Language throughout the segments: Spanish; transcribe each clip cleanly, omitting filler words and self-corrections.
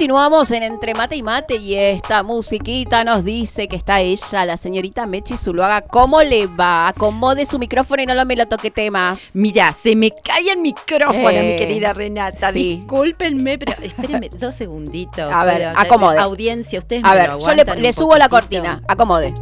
Continuamos en Entre Mate y Mate y esta musiquita nos dice que está ella, la señorita Mechi Zuluaga. ¿Cómo le va? Acomode su micrófono y no me lo toquete más. Mira, se me cae el micrófono, mi querida Renata. Sí. Discúlpenme, pero espérenme 2 segunditos. A ver, acomode. Audiencia, ustedes A me ver, lo yo aguantan le un subo la poquitito. cortina. Acomode.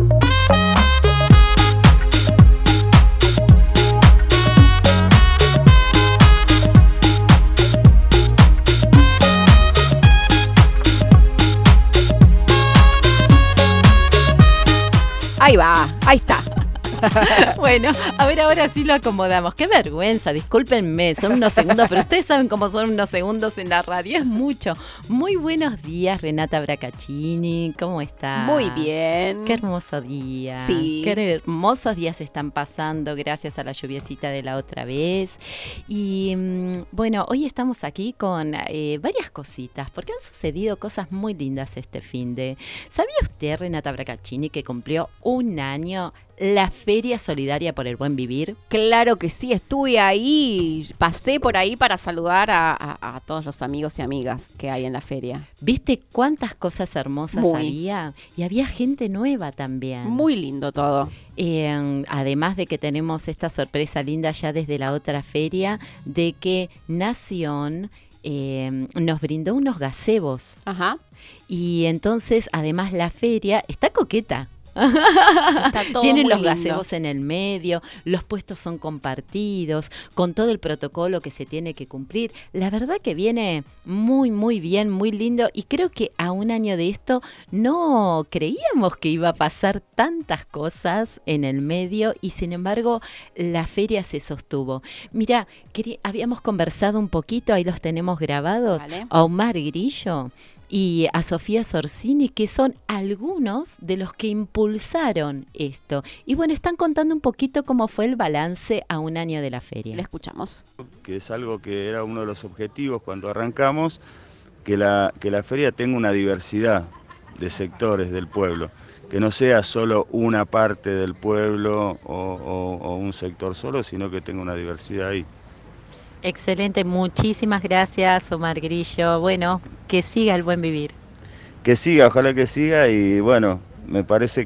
Ahí va, ahí está. Bueno, a ver, ahora sí lo acomodamos. Qué vergüenza, discúlpenme, son unos segundos, pero ustedes saben cómo son unos segundos en la radio, es mucho. Muy buenos días, Renata Bracaccini, ¿cómo estás? Muy bien. Qué hermoso día. Sí. Qué hermosos días están pasando gracias a la lluviecita de la otra vez. Y bueno, hoy estamos aquí con varias cositas, porque han sucedido cosas muy lindas este finde. ¿Sabía usted, Renata Bracaccini, que cumplió 1 año la Feria Solidaria por el Buen Vivir? Claro que sí, estuve ahí, pasé por ahí para saludar a todos los amigos y amigas que hay en la feria. ¿Viste cuántas cosas hermosas Muy. había? Y había gente nueva también. Muy lindo todo. Además de que tenemos esta sorpresa linda ya desde la otra feria, de que Nación nos brindó unos gazebos. Ajá. Y entonces, además, la feria está coqueta. Está todo Tienen muy los lindo. gazebos en el medio, los puestos son compartidos, con todo el protocolo que se tiene que cumplir. La verdad que viene muy, muy bien, muy lindo, y creo que a 1 año de esto no creíamos que iba a pasar tantas cosas en el medio, y sin embargo la feria se sostuvo. Mira, habíamos conversado un poquito, ahí los tenemos grabados, Vale. a Omar Grillo y a Sofía Sorsini, que son algunos de los que impulsaron esto. Y bueno, están contando un poquito cómo fue el balance a 1 año de la feria. Le escuchamos. Que es algo que era uno de los objetivos cuando arrancamos, que la feria tenga una diversidad de sectores del pueblo, que no sea solo una parte del pueblo o un sector solo, sino que tenga una diversidad ahí. Excelente, muchísimas gracias, Omar Grillo. Bueno, que siga el buen vivir. Que siga, ojalá que siga, y bueno, me parece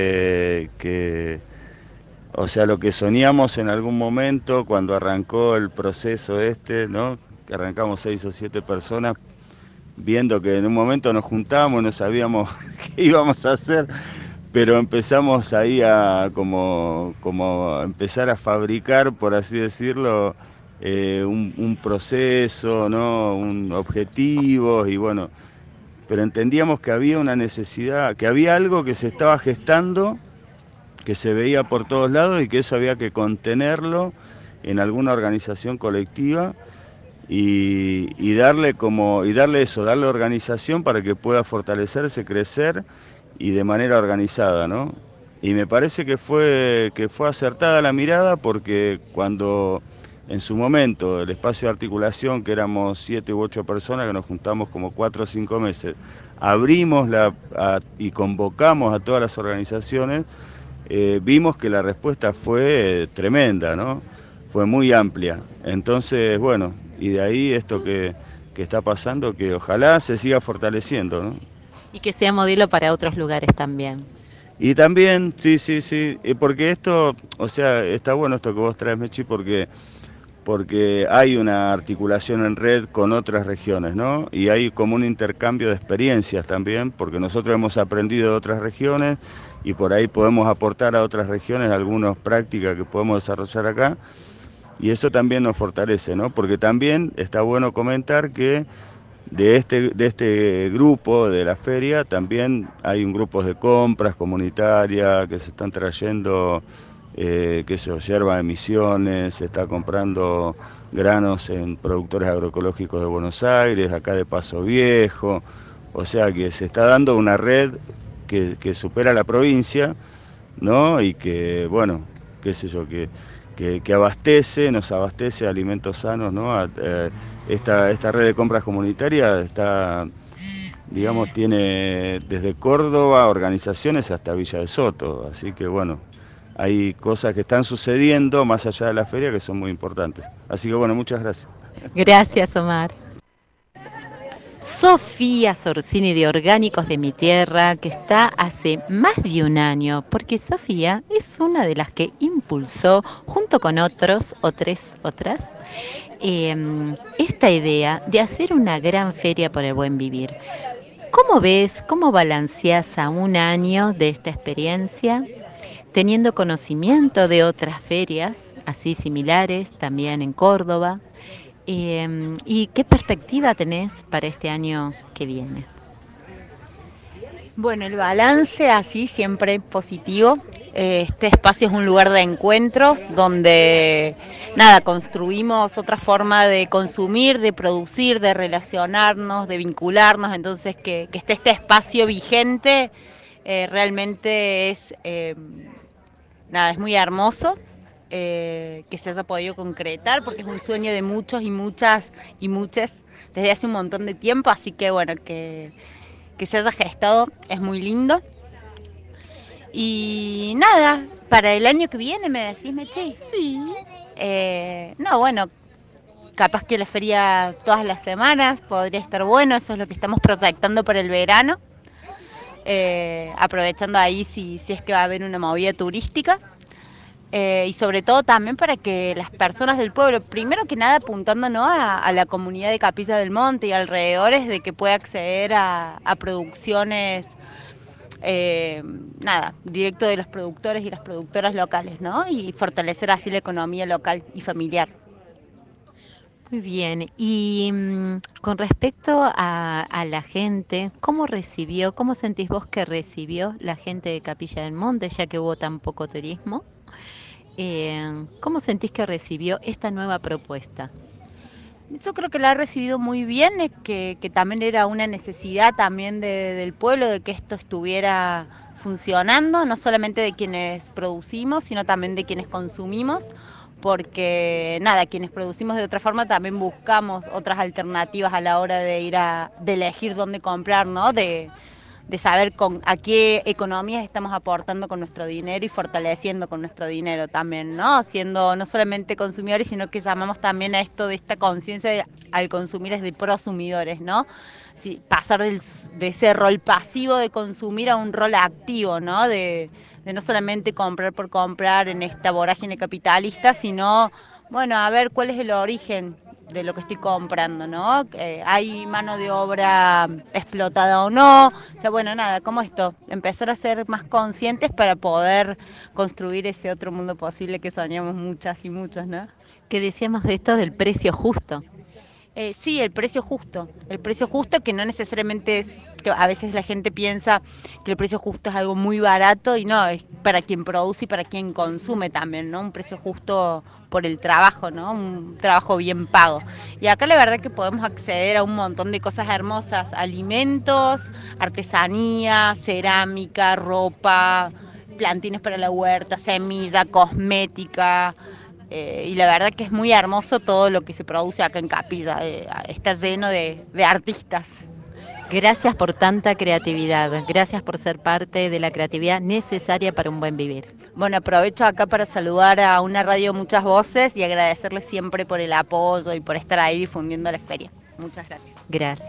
que o sea, lo que soñamos en algún momento cuando arrancó el proceso ¿no? Que arrancamos 6 o 7 personas, viendo que en un momento nos juntamos, no sabíamos qué íbamos a hacer, pero empezamos ahí a como empezar a fabricar, por así decirlo, un proceso, ¿no? Un objetivo, y bueno, pero entendíamos que había una necesidad, que había algo que se estaba gestando, que se veía por todos lados, y que eso había que contenerlo en alguna organización colectiva y darle organización para que pueda fortalecerse, crecer, y de manera organizada, ¿no? Y me parece que fue acertada la mirada, porque cuando en su momento el espacio de articulación, que éramos 7 u 8 personas que nos juntamos como 4 o 5 meses, abrimos y convocamos a todas las organizaciones, vimos que la respuesta fue tremenda, ¿no? Fue muy amplia. Entonces, bueno, y de ahí esto que está pasando, que ojalá se siga fortaleciendo, ¿no? Y que sea modelo para otros lugares también. Y también, sí, porque esto, o sea, está bueno esto que vos traes, Mechi, porque hay una articulación en red con otras regiones, ¿no? Y hay como un intercambio de experiencias también, porque nosotros hemos aprendido de otras regiones y por ahí podemos aportar a otras regiones algunas prácticas que podemos desarrollar acá, y eso también nos fortalece, ¿no? Porque también está bueno comentar que de este grupo de la feria también hay un grupo de compras comunitarias que se están trayendo yerba de Misiones, se está comprando granos en productores agroecológicos de Buenos Aires, acá de Paso Viejo, o sea que se está dando una red que supera la provincia, ¿no? Y que, bueno, qué sé yo, que nos abastece alimentos sanos, ¿no? Esta red de compras comunitarias está, digamos, tiene desde Córdoba organizaciones hasta Villa de Soto, así que bueno, hay cosas que están sucediendo más allá de la feria que son muy importantes. Así que bueno, muchas gracias. Gracias, Omar. Sofía Sorsini de Orgánicos de mi Tierra, que está hace más de un año, porque Sofía es una de las que impulsó, junto con otras, esta idea de hacer una gran feria por el buen vivir. ¿Cómo ves, cómo balanceás a un año de esta experiencia, teniendo conocimiento de otras ferias, así similares, también en Córdoba? ¿Y qué perspectiva tenés para este año que viene? Bueno, el balance así siempre positivo. Este espacio es un lugar de encuentros donde, nada, construimos otra forma de consumir, de producir, de relacionarnos, de vincularnos. Entonces, que esté este espacio vigente realmente es, nada, es muy hermoso. Que se haya podido concretar, porque es un sueño de muchos y muchas y muchas desde hace un montón de tiempo, así que bueno, que se haya gestado es muy lindo. Y nada, para el año que viene, ¿me decís, Mechi? Sí. No, bueno, capaz que la feria todas las semanas podría estar bueno, eso es lo que estamos proyectando para el verano, aprovechando ahí si es que va a haber una movida turística. Y sobre todo también para que las personas del pueblo, primero que nada apuntando, ¿no?, a la comunidad de Capilla del Monte y alrededores, de que pueda acceder a producciones, directo de los productores y las productoras locales, ¿no?, y fortalecer así la economía local y familiar. Muy bien, y con respecto a la gente, ¿cómo sentís vos que recibió la gente de Capilla del Monte, ya que hubo tan poco turismo? ¿Cómo sentís que recibió esta nueva propuesta? Yo creo que la ha recibido muy bien, que también era una necesidad también del pueblo, de que esto estuviera funcionando, no solamente de quienes producimos, sino también de quienes consumimos, porque nada, quienes producimos de otra forma también buscamos otras alternativas a la hora de de elegir dónde comprar, ¿no?, de saber a qué economías estamos aportando con nuestro dinero y fortaleciendo con nuestro dinero también, ¿no? Siendo no solamente consumidores, sino que llamamos también a esto de esta conciencia al consumir es de prosumidores, ¿no? Sí, pasar de ese rol pasivo de consumir a un rol activo, ¿no? De no solamente comprar por comprar en esta vorágine capitalista, sino, bueno, a ver cuál es el origen de lo que estoy comprando, ¿no? ¿Hay mano de obra explotada o no? O sea, bueno, nada, como esto, empezar a ser más conscientes para poder construir ese otro mundo posible que soñamos muchas y muchos, ¿no? ¿Qué decíamos de esto del precio justo? Sí, el precio justo que no necesariamente es, que a veces la gente piensa que el precio justo es algo muy barato y no, es para quien produce y para quien consume también, ¿no? Un precio justo por el trabajo, ¿no? Un trabajo bien pago. Y acá la verdad que podemos acceder a un montón de cosas hermosas, alimentos, artesanía, cerámica, ropa, plantines para la huerta, semilla, cosmética. Y la verdad que es muy hermoso todo lo que se produce acá en Capilla, está lleno de artistas. Gracias por tanta creatividad, gracias por ser parte de la creatividad necesaria para un buen vivir. Bueno, aprovecho acá para saludar a una radio Muchas Voces y agradecerles siempre por el apoyo y por estar ahí difundiendo la feria. Muchas gracias. Gracias.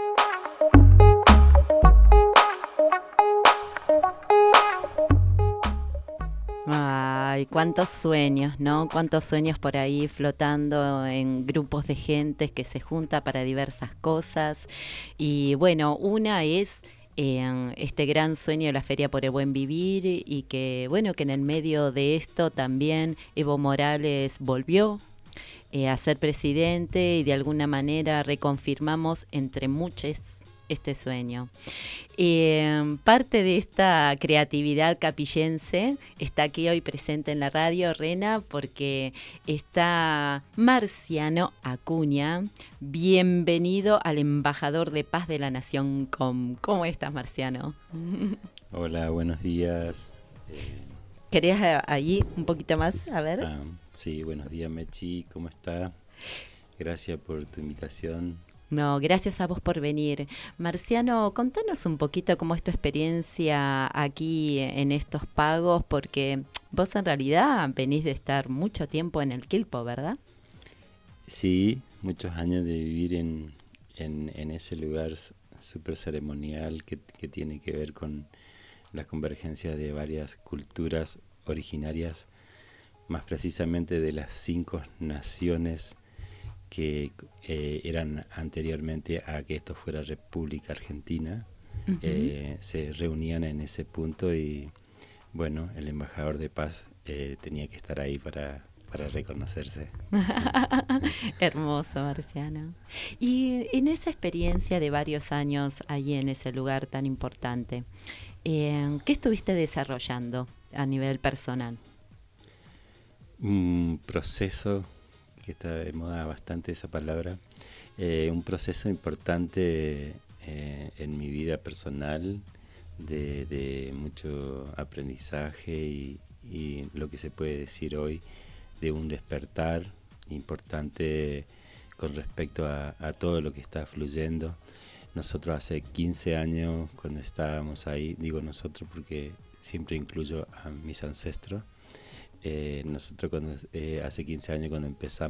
Ay, cuántos sueños, ¿no? Cuántos sueños por ahí flotando en grupos de gente que se junta para diversas cosas. Y bueno, una es este gran sueño de la Feria por el Buen Vivir y que, bueno, que en el medio de esto también Evo Morales volvió a ser presidente y de alguna manera reconfirmamos entre muchos este sueño. Parte de esta creatividad capillense está aquí hoy presente en la radio, Rena, porque está Marciano Acuña. Bienvenido al embajador de paz de la Nación Com. ¿Cómo estás, Marciano? Hola, buenos días. ¿Querías allí un poquito más? A ver. Sí, buenos días, Mechi, ¿cómo está? Gracias por tu invitación. No, gracias a vos por venir. Marciano, contanos un poquito cómo es tu experiencia aquí en estos pagos, porque vos en realidad venís de estar mucho tiempo en el Quilpo, ¿verdad? Sí, muchos años de vivir en en ese lugar súper ceremonial que tiene que ver con la convergencia de varias culturas originarias, más precisamente de las 5 naciones que eran anteriormente a que esto fuera República Argentina. Se reunían en ese punto y bueno, el embajador de paz tenía que estar ahí para reconocerse. Hermoso, Marciano. Y en esa experiencia de varios años allí en ese lugar tan importante, ¿qué estuviste desarrollando a nivel personal? Un proceso, que está de moda bastante esa palabra, un proceso importante en mi vida personal, de mucho aprendizaje y lo que se puede decir hoy de un despertar importante con respecto a todo lo que está fluyendo. Nosotros hace 15 años cuando estábamos ahí, digo nosotros porque siempre incluyo a mis ancestros, nosotros hace 15 años cuando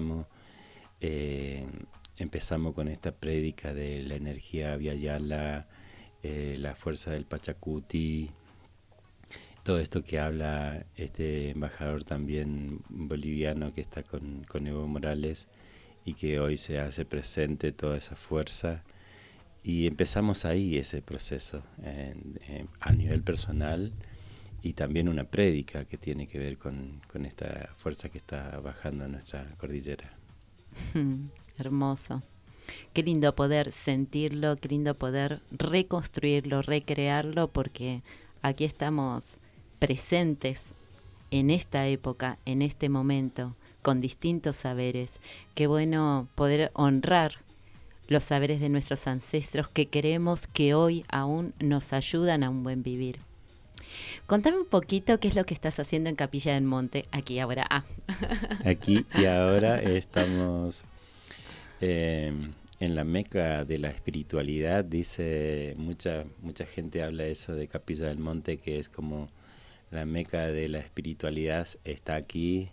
empezamos con esta prédica de la energía Vyayala, la fuerza del Pachacuti, todo esto que habla este embajador también boliviano que está con Evo Morales y que hoy se hace presente toda esa fuerza. Y empezamos ahí ese proceso a nivel personal y también una prédica que tiene que ver con esta fuerza que está bajando a nuestra cordillera. Hermoso. Qué lindo poder sentirlo, qué lindo poder reconstruirlo, recrearlo, porque aquí estamos presentes en esta época, en este momento, con distintos saberes. Qué bueno poder honrar los saberes de nuestros ancestros que queremos que hoy aún nos ayudan a un buen vivir. Contame un poquito qué es lo que estás haciendo en Capilla del Monte, aquí y ahora. Aquí y ahora estamos en la meca de la espiritualidad. Dice, mucha gente habla eso de Capilla del Monte, que es como la meca de la espiritualidad, está aquí,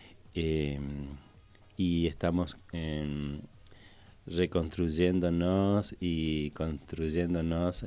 y estamos reconstruyéndonos y construyéndonos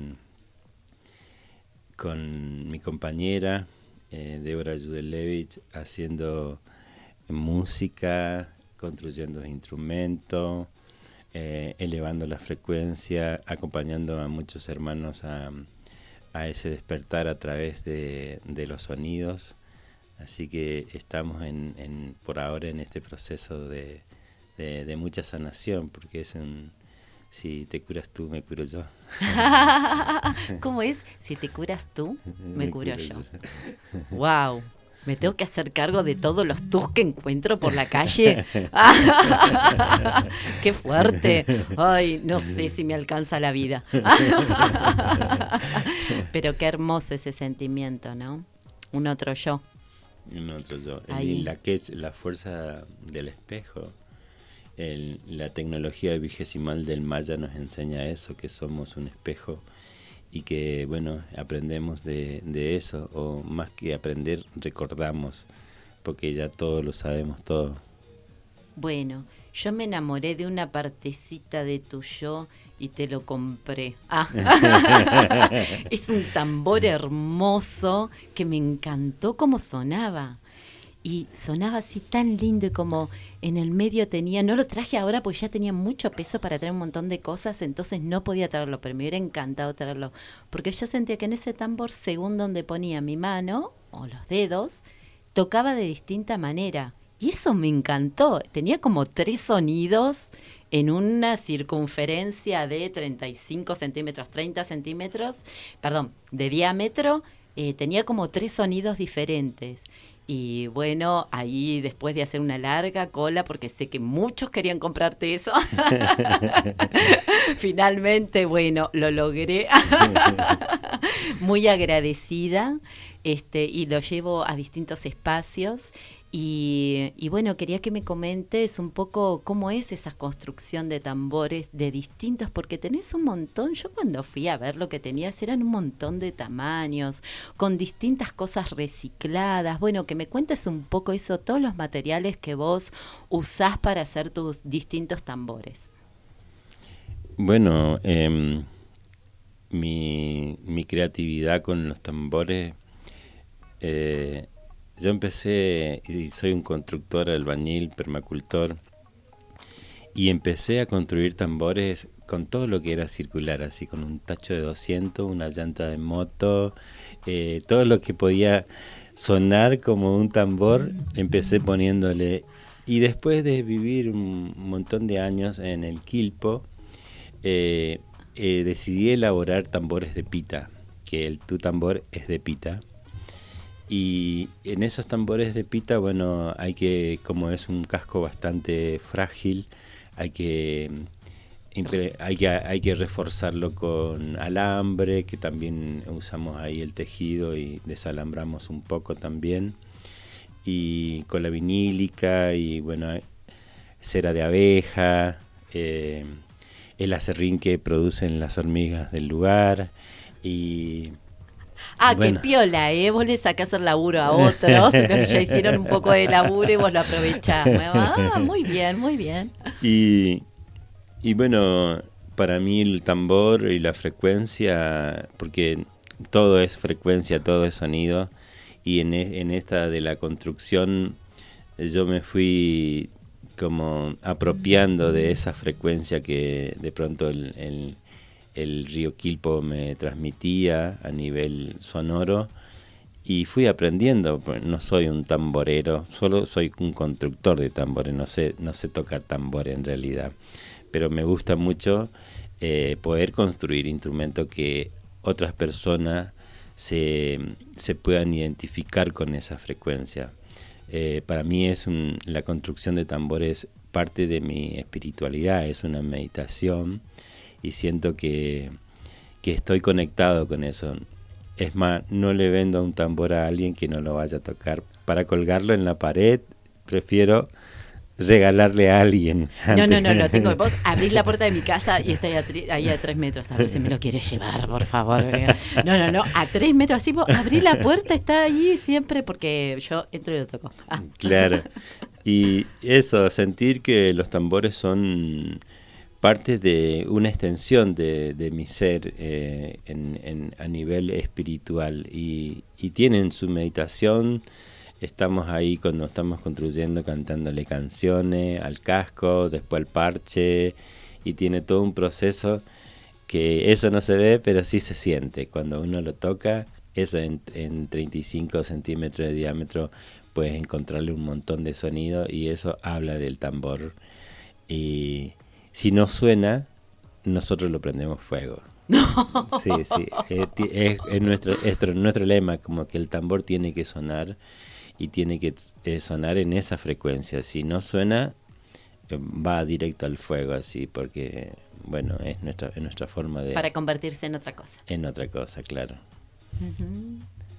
con mi compañera Débora Yudelevich, haciendo música, construyendo instrumentos, elevando la frecuencia, acompañando a muchos hermanos a ese despertar a través de los sonidos. Así que estamos por ahora en este proceso de mucha sanación, porque es si te curas tú, me curo yo. ¿Cómo es? Si te curas tú, me curo yo. ¡Wow! ¿Me tengo que hacer cargo de todos los tus que encuentro por la calle? ¡Qué fuerte! Ay, no sé si me alcanza la vida. Pero qué hermoso ese sentimiento, ¿no? Un otro yo. Un otro yo. La fuerza del espejo. La tecnología vigesimal del Maya nos enseña eso, que somos un espejo y que, bueno, aprendemos de eso, o más que aprender, recordamos, porque ya todo lo sabemos todo. Bueno, yo me enamoré de una partecita de tu yo y te lo compré. Es un tambor hermoso que me encantó cómo sonaba. Y sonaba así tan lindo, y como en el medio tenía, no lo traje ahora porque ya tenía mucho peso para traer un montón de cosas, entonces no podía traerlo, pero me hubiera encantado traerlo, porque yo sentía que en ese tambor, según donde ponía mi mano o los dedos, tocaba de distinta manera, y eso me encantó. Tenía como 3 sonidos en una circunferencia de 35 centímetros, 30 centímetros, perdón, de diámetro, tenía como 3 sonidos diferentes. Y bueno, ahí después de hacer una larga cola, porque sé que muchos querían comprarte eso, finalmente, bueno, lo logré. Muy agradecida, y lo llevo a distintos espacios. Y bueno, quería que me comentes un poco cómo es esa construcción de tambores de distintos, porque tenés un montón. Yo cuando fui a ver lo que tenías eran un montón de tamaños, con distintas cosas recicladas. Bueno, que me cuentes un poco eso, todos los materiales que vos usás para hacer tus distintos tambores. Bueno, mi creatividad con los tambores, yo empecé, y soy un constructor, albañil, permacultor, y empecé a construir tambores con todo lo que era circular, así con un tacho de 200, una llanta de moto, todo lo que podía sonar como un tambor, empecé poniéndole. Y después de vivir un montón de años en el Quilpo, decidí elaborar tambores de pita, que tu tambor es de pita. Y en esos tambores de pita, bueno, como es un casco bastante frágil, hay que reforzarlo con alambre, que también usamos ahí el tejido y desalambramos un poco también, y con la vinílica y bueno, cera de abeja, el acerrín que producen las hormigas del lugar. Y bueno. Qué piola, vos le sacás el laburo a otros, ya hicieron un poco de laburo y vos lo aprovechás. Muy bien, muy bien. Y bueno, para mí el tambor y la frecuencia, porque todo es frecuencia, todo es sonido, y en esta de la construcción yo me fui como apropiando de esa frecuencia que de pronto el río Quilpo me transmitía a nivel sonoro, y fui aprendiendo. No soy un tamborero, solo soy un constructor de tambores, no sé tocar tambor en realidad, pero me gusta mucho poder construir instrumentos que otras personas se puedan identificar con esa frecuencia. Para mí la construcción de tambores parte de mi espiritualidad, es una meditación, y siento que estoy conectado con eso. Es más, no le vendo un tambor a alguien que no lo vaya a tocar. Para colgarlo en la pared, prefiero regalarle a alguien. No, vos abrís la puerta de mi casa y está ahí a 3 metros, a ver si me lo quieres llevar, por favor. No, a 3 metros, así vos abrís la puerta, está ahí siempre, porque yo entro y lo toco. Claro, y eso, sentir que los tambores son parte de una extensión de mi ser a nivel espiritual, y tienen su meditación. Estamos ahí cuando estamos construyendo, cantándole canciones al casco, después al parche, y tiene todo un proceso que eso no se ve, pero sí se siente. Cuando uno lo toca, eso en 35 centímetros de diámetro, puedes encontrarle un montón de sonido, y eso habla del tambor. Y si no suena, nosotros lo prendemos fuego. No. Sí, es nuestro lema, como que el tambor tiene que sonar, y tiene que sonar en esa frecuencia. Si no suena, va directo al fuego, así, porque bueno, es nuestra forma de... Para convertirse en otra cosa. En otra cosa, claro. Uh-huh.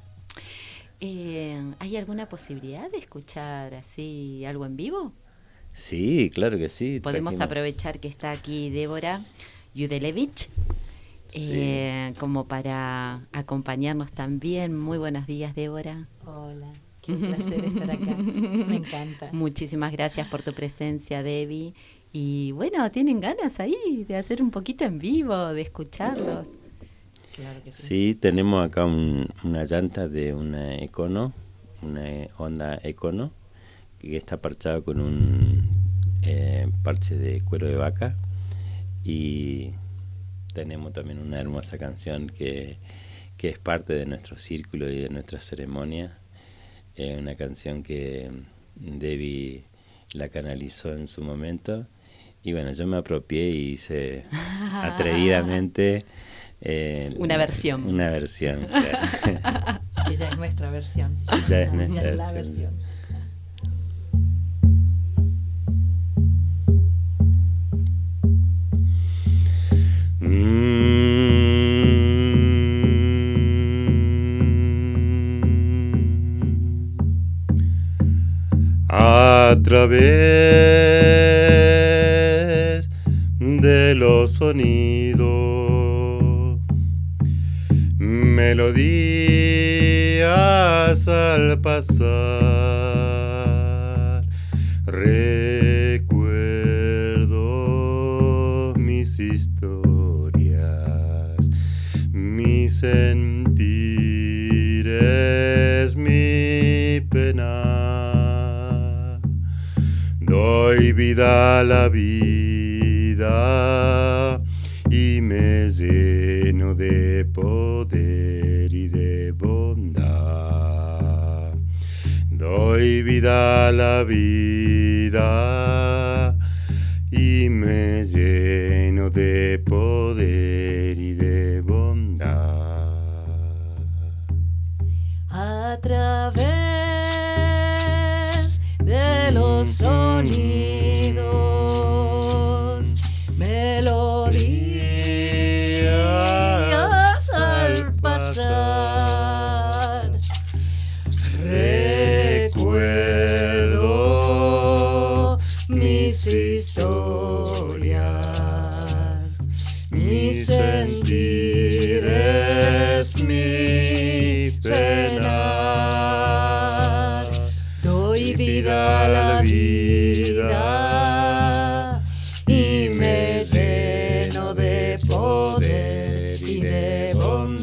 ¿Hay alguna posibilidad de escuchar así algo en vivo? Sí, claro que sí. Podemos aprovechar que está aquí Débora Yudelevich, como para acompañarnos también. Muy buenos días, Débora. Hola, qué placer estar acá. Me encanta. Muchísimas gracias por tu presencia, Debbie. Y bueno, ¿tienen ganas ahí de hacer un poquito en vivo, de escucharlos? Claro que sí. Sí, tenemos acá una llanta de una Econo, una Honda Econo, que está parchado con un parche de cuero de vaca, y tenemos también una hermosa canción que es parte de nuestro círculo y de nuestra ceremonia, una canción que Debbie la canalizó en su momento, y bueno, yo me apropié y hice atrevidamente una versión, claro. Que ya es nuestra versión, ya es nuestra la versión. A través de los sonidos, melodías al pasar, recuerdo mis historias Doy vida a la vida y me lleno de poder y de bondad. Doy vida a la vida y me lleno de poder y de bondad. A través de los sonidos, melodías al pasar, recuerdo mis historias, mis sentires, mi penar. Doy vida a la vida y me lleno de poder y de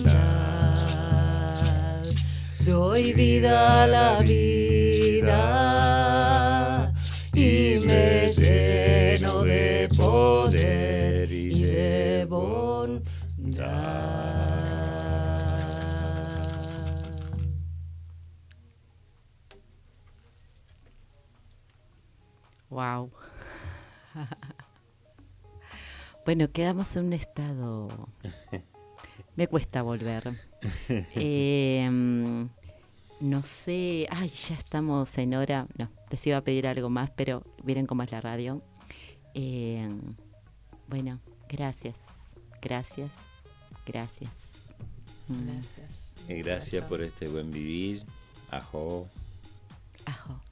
bondad. Doy vida a la vida y me lleno de poder y de bondad. Wow. Bueno, quedamos en un estado. Me cuesta volver. No sé. Ay, ya estamos en hora. No, les iba a pedir algo más, pero miren cómo es la radio. Bueno, gracias. Gracias. Gracias. Gracias. Gracias por este buen vivir. Ajo. Ajo.